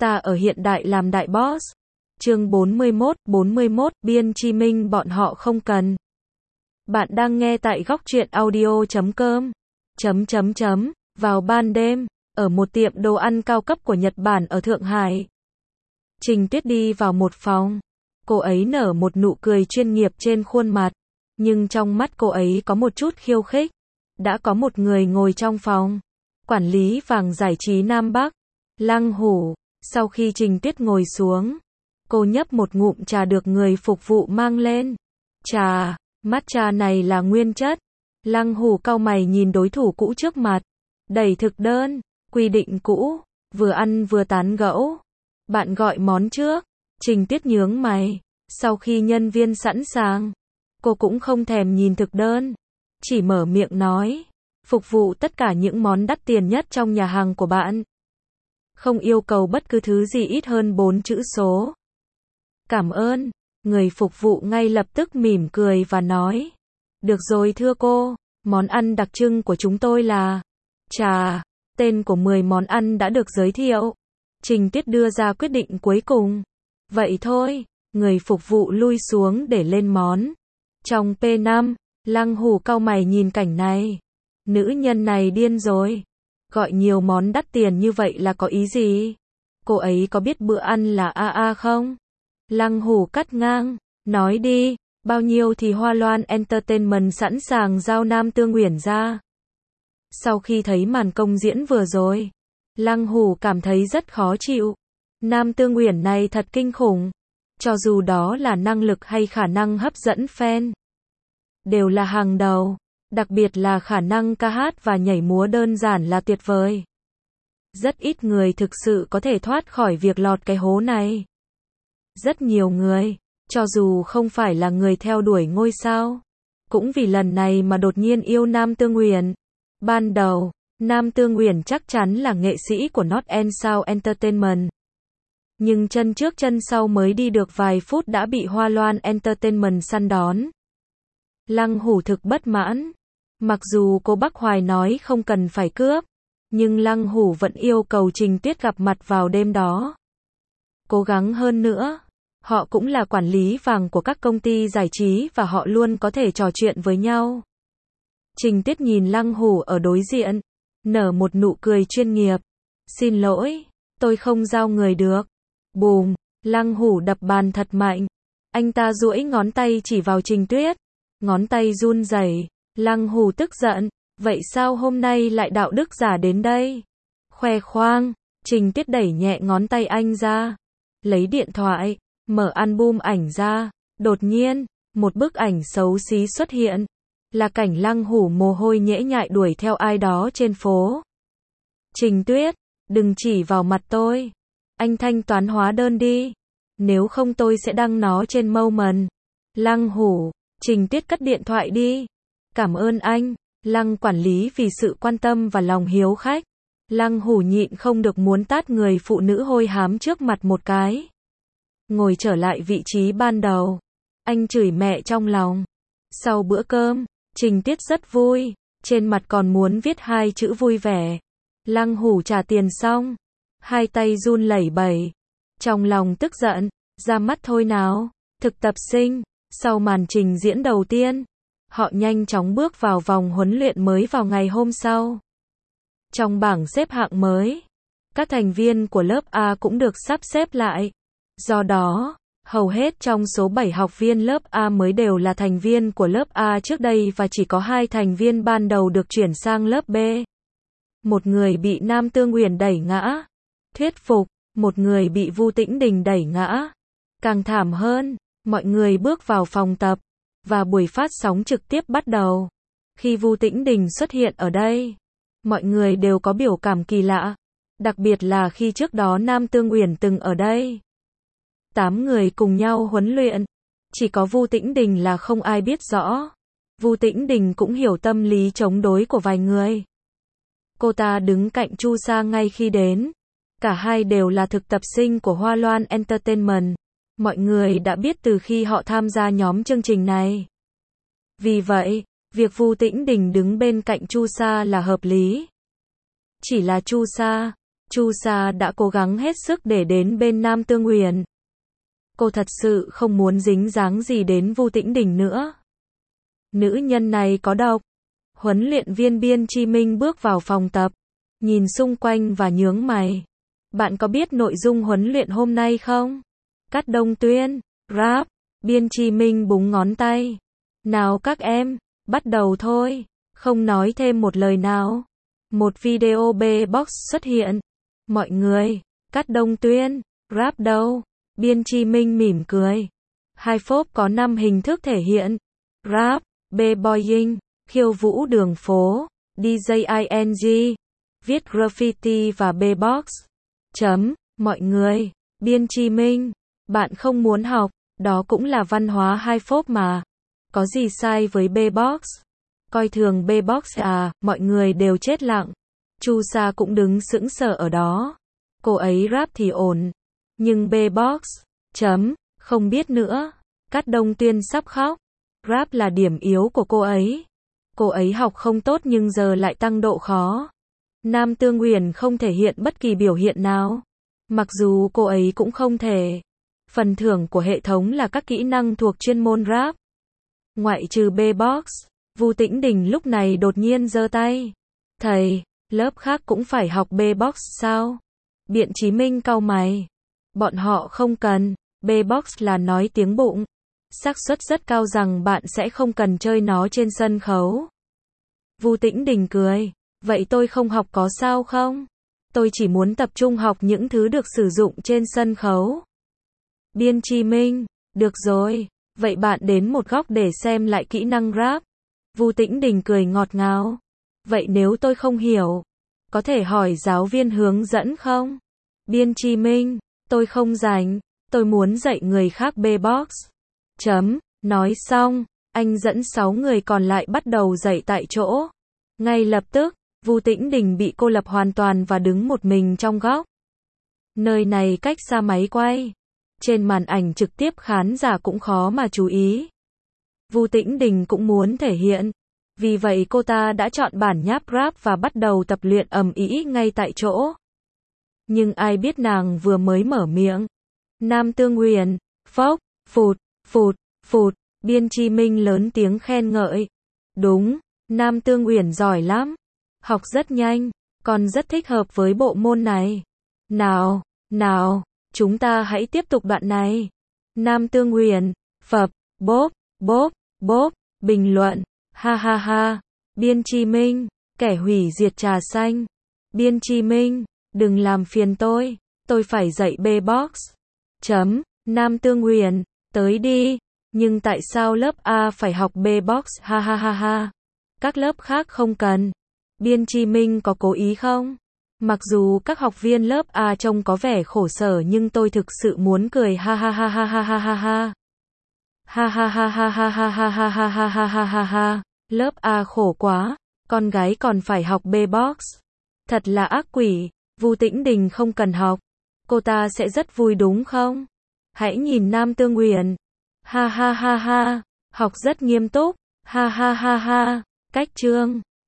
Ta ở hiện đại làm đại boss. Chương 41, Biên Chi Minh bọn họ không cần. Bạn đang nghe tại góc truyện audio.com. Vào ban đêm, ở một tiệm đồ ăn cao cấp của Nhật Bản ở Thượng Hải. Trình Tuyết đi vào một phòng. Cô ấy nở một nụ cười chuyên nghiệp trên khuôn mặt. Nhưng trong mắt cô ấy có một chút khiêu khích. Đã có một người ngồi trong phòng. Quản lý vàng giải trí Nam Bắc. Lăng Hủ. Sau khi Trình Tuyết ngồi xuống, cô nhấp một ngụm trà được người phục vụ mang lên. Trà, matcha này là nguyên chất. Lăng Hủ cau mày nhìn đối thủ cũ trước mặt. Đẩy thực đơn, quy định cũ, vừa ăn vừa tán gẫu. Bạn gọi món trước. Trình Tuyết nhướng mày. Sau khi nhân viên sẵn sàng, cô cũng không thèm nhìn thực đơn. Chỉ mở miệng nói. Phục vụ tất cả những món đắt tiền nhất trong nhà hàng của bạn. Không yêu cầu bất cứ thứ gì ít hơn 4 chữ số. Cảm ơn. Người phục vụ ngay lập tức mỉm cười và nói. Được rồi thưa cô, món ăn đặc trưng của chúng tôi là trà. Tên của 10 món ăn đã được giới thiệu. Trình Tuyết đưa ra quyết định cuối cùng. Vậy thôi, người phục vụ lui xuống để lên món. Trong P5, Lăng Hủ cau mày nhìn cảnh này. Nữ nhân này điên rồi. Gọi nhiều món đắt tiền như vậy là có ý gì? Cô ấy có biết bữa ăn là AA không? Lăng Hủ cắt ngang. Nói đi, bao nhiêu thì Hoa Loan Entertainment sẵn sàng giao Nam Tương Uyển ra. Sau khi thấy màn công diễn vừa rồi, Lăng Hủ cảm thấy rất khó chịu. Nam Tương Uyển này thật kinh khủng. Cho dù đó là năng lực hay khả năng hấp dẫn fan, đều là hàng đầu. Đặc biệt là khả năng ca hát và nhảy múa đơn giản là tuyệt vời. Rất ít người thực sự có thể thoát khỏi việc lọt cái hố này. Rất nhiều người, cho dù không phải là người theo đuổi ngôi sao, cũng vì lần này mà đột nhiên yêu Nam Tương Uyển. Ban đầu, Nam Tương Uyển chắc chắn là nghệ sĩ của North and South Entertainment. Nhưng chân trước chân sau mới đi được vài phút đã bị Hoa Loan Entertainment săn đón. Lăng Hủ thực bất mãn. Mặc dù cô Bắc Hoài nói không cần phải cướp, nhưng Lăng Hủ vẫn yêu cầu Trình Tuyết gặp mặt vào đêm đó. Cố gắng hơn nữa, họ cũng là quản lý vàng của các công ty giải trí và họ luôn có thể trò chuyện với nhau. Trình Tuyết nhìn Lăng Hủ ở đối diện, nở một nụ cười chuyên nghiệp. Xin lỗi, tôi không giao người được. Bùm, Lăng Hủ đập bàn thật mạnh. Anh ta duỗi ngón tay chỉ vào Trình Tuyết. Ngón tay run rẩy. Lăng Hủ tức giận, vậy sao hôm nay lại đạo đức giả đến đây? Khoe khoang. Trình Tuyết đẩy nhẹ ngón tay anh ra. Lấy điện thoại, mở album ảnh ra. Đột nhiên, một bức ảnh xấu xí xuất hiện. Là cảnh Lăng Hủ mồ hôi nhễ nhại đuổi theo ai đó trên phố. Trình Tuyết, đừng chỉ vào mặt tôi. Anh thanh toán hóa đơn đi. Nếu không tôi sẽ đăng nó trên Moment. Lăng Hủ, Trình Tuyết cất điện thoại đi. Cảm ơn anh, Lăng quản lý vì sự quan tâm và lòng hiếu khách. Lăng Hủ nhịn không được muốn tát người phụ nữ hôi hám trước mặt một cái. Ngồi trở lại vị trí ban đầu. Anh chửi mẹ trong lòng. Sau bữa cơm, Trình Tuyết rất vui. Trên mặt còn muốn viết 2 chữ vui vẻ. Lăng Hủ trả tiền xong. Hai tay run lẩy bẩy. Trong lòng tức giận. Ra mắt thôi nào. Thực tập sinh. Sau màn trình diễn đầu tiên, họ nhanh chóng bước vào vòng huấn luyện mới vào ngày hôm sau. Trong bảng xếp hạng mới, các thành viên của lớp A cũng được sắp xếp lại. Do đó, hầu hết trong số 7 học viên lớp A mới đều là thành viên của lớp A trước đây và chỉ có 2 thành viên ban đầu được chuyển sang lớp B. Một người bị Nam Tương Uyển đẩy ngã. Thuyết phục, một người bị Vu Tĩnh Đình đẩy ngã. Càng thảm hơn, mọi người bước vào phòng tập. Và buổi phát sóng trực tiếp bắt đầu. Khi Vu Tĩnh Đình xuất hiện ở đây, mọi người đều có biểu cảm kỳ lạ. Đặc biệt là khi trước đó Nam Tương Uyển từng ở đây. 8 người cùng nhau huấn luyện. Chỉ có Vu Tĩnh Đình là không ai biết rõ. Vu Tĩnh Đình cũng hiểu tâm lý chống đối của vài người. Cô ta đứng cạnh Chu Sa ngay khi đến. Cả hai đều là thực tập sinh của Hoa Loan Entertainment. Mọi người đã biết từ khi họ tham gia nhóm chương trình này. Vì vậy, việc Vu Tĩnh Đình đứng bên cạnh Chu Sa là hợp lý. Chỉ là Chu Sa, Chu Sa đã cố gắng hết sức để đến bên Nam Tương Uyển. Cô thật sự không muốn dính dáng gì đến Vu Tĩnh Đình nữa. Nữ nhân này có độc. Huấn luyện viên Biên Chi Minh bước vào phòng tập, nhìn xung quanh và nhướng mày. Bạn có biết nội dung huấn luyện hôm nay không? Cắt Đông Tuyên, rap. Biên Chi Minh búng ngón tay. Nào các em, bắt đầu thôi. Không nói thêm một lời nào. Một video B-box xuất hiện. Mọi người, Cắt Đông Tuyên, rap đâu? Biên Chi Minh mỉm cười. Hi-pop có 5 hình thức thể hiện. Rap, B-boying, khiêu vũ đường phố, DJing, viết graffiti và B-box. Mọi người, Biên Chi Minh, bạn không muốn học, đó cũng là văn hóa Hi-pop mà. Có gì sai với B-box? Coi thường B-box à? Mọi người đều chết lặng. Chu Sa cũng đứng sững sờ ở đó. Cô ấy rap thì ổn, nhưng B-box, không biết nữa. Cát Đông Tuyên sắp khóc. Rap là điểm yếu của cô ấy. Cô ấy học không tốt nhưng giờ lại tăng độ khó. Nam Tương Uyển không thể hiện bất kỳ biểu hiện nào. Mặc dù cô ấy cũng không thể. Phần thưởng của hệ thống là các kỹ năng thuộc chuyên môn rap. Ngoại trừ B-box, Vu Tĩnh Đình lúc này đột nhiên giơ tay. Thầy, lớp khác cũng phải học B-box sao? Biện Chí Minh cau mày. Bọn họ không cần, B-box là nói tiếng bụng. Xác suất rất cao rằng bạn sẽ không cần chơi nó trên sân khấu. Vu Tĩnh Đình cười. Vậy tôi không học có sao không? Tôi chỉ muốn tập trung học những thứ được sử dụng trên sân khấu. Biên Chi Minh. Được rồi. Vậy bạn đến một góc để xem lại kỹ năng rap. Vu Tĩnh Đình cười ngọt ngào. Vậy nếu tôi không hiểu, có thể hỏi giáo viên hướng dẫn không? Biên Chi Minh. Tôi không rảnh. Tôi muốn dạy người khác B-box. Nói xong, anh dẫn 6 người còn lại bắt đầu dạy tại chỗ. Ngay lập tức, Vu Tĩnh Đình bị cô lập hoàn toàn và đứng một mình trong góc. Nơi này cách xa máy quay. Trên màn ảnh trực tiếp khán giả cũng khó mà chú ý. Vu Tĩnh Đình cũng muốn thể hiện. Vì vậy cô ta đã chọn bản nháp rap và bắt đầu tập luyện ầm ĩ ngay tại chỗ. Nhưng ai biết nàng vừa mới mở miệng. Nam Tương Uyển, phốc, phụt, phụt, phụt, Biên Chi Minh lớn tiếng khen ngợi. Đúng, Nam Tương Uyển giỏi lắm. Học rất nhanh, còn rất thích hợp với bộ môn này. Nào, chúng ta hãy tiếp tục đoạn này. Nam Tương Uyển, phập, bốp, bốp, bốp, bình luận. Ha ha ha. Biên Chi Minh, kẻ hủy diệt trà xanh. Biên Chi Minh, đừng làm phiền tôi phải dạy B-box. Nam Tương Uyển, tới đi. Nhưng tại sao lớp A phải học B-box? Ha ha ha ha. Các lớp khác không cần. Biên Chi Minh có cố ý không? Mặc dù các học viên lớp A trông có vẻ khổ sở nhưng tôi thực sự muốn cười. Ha ha ha ha ha ha ha ha. Ha ha ha ha ha ha ha ha ha ha ha ha ha ha. Lớp A khổ quá, con gái còn phải học B-box. Thật là ác quỷ. Vu Tĩnh Đình không cần học. Cô ta sẽ rất vui đúng không? Hãy nhìn Nam Tương Uyển. Ha ha ha ha. Học rất nghiêm túc. Ha ha ha ha. Cách chương.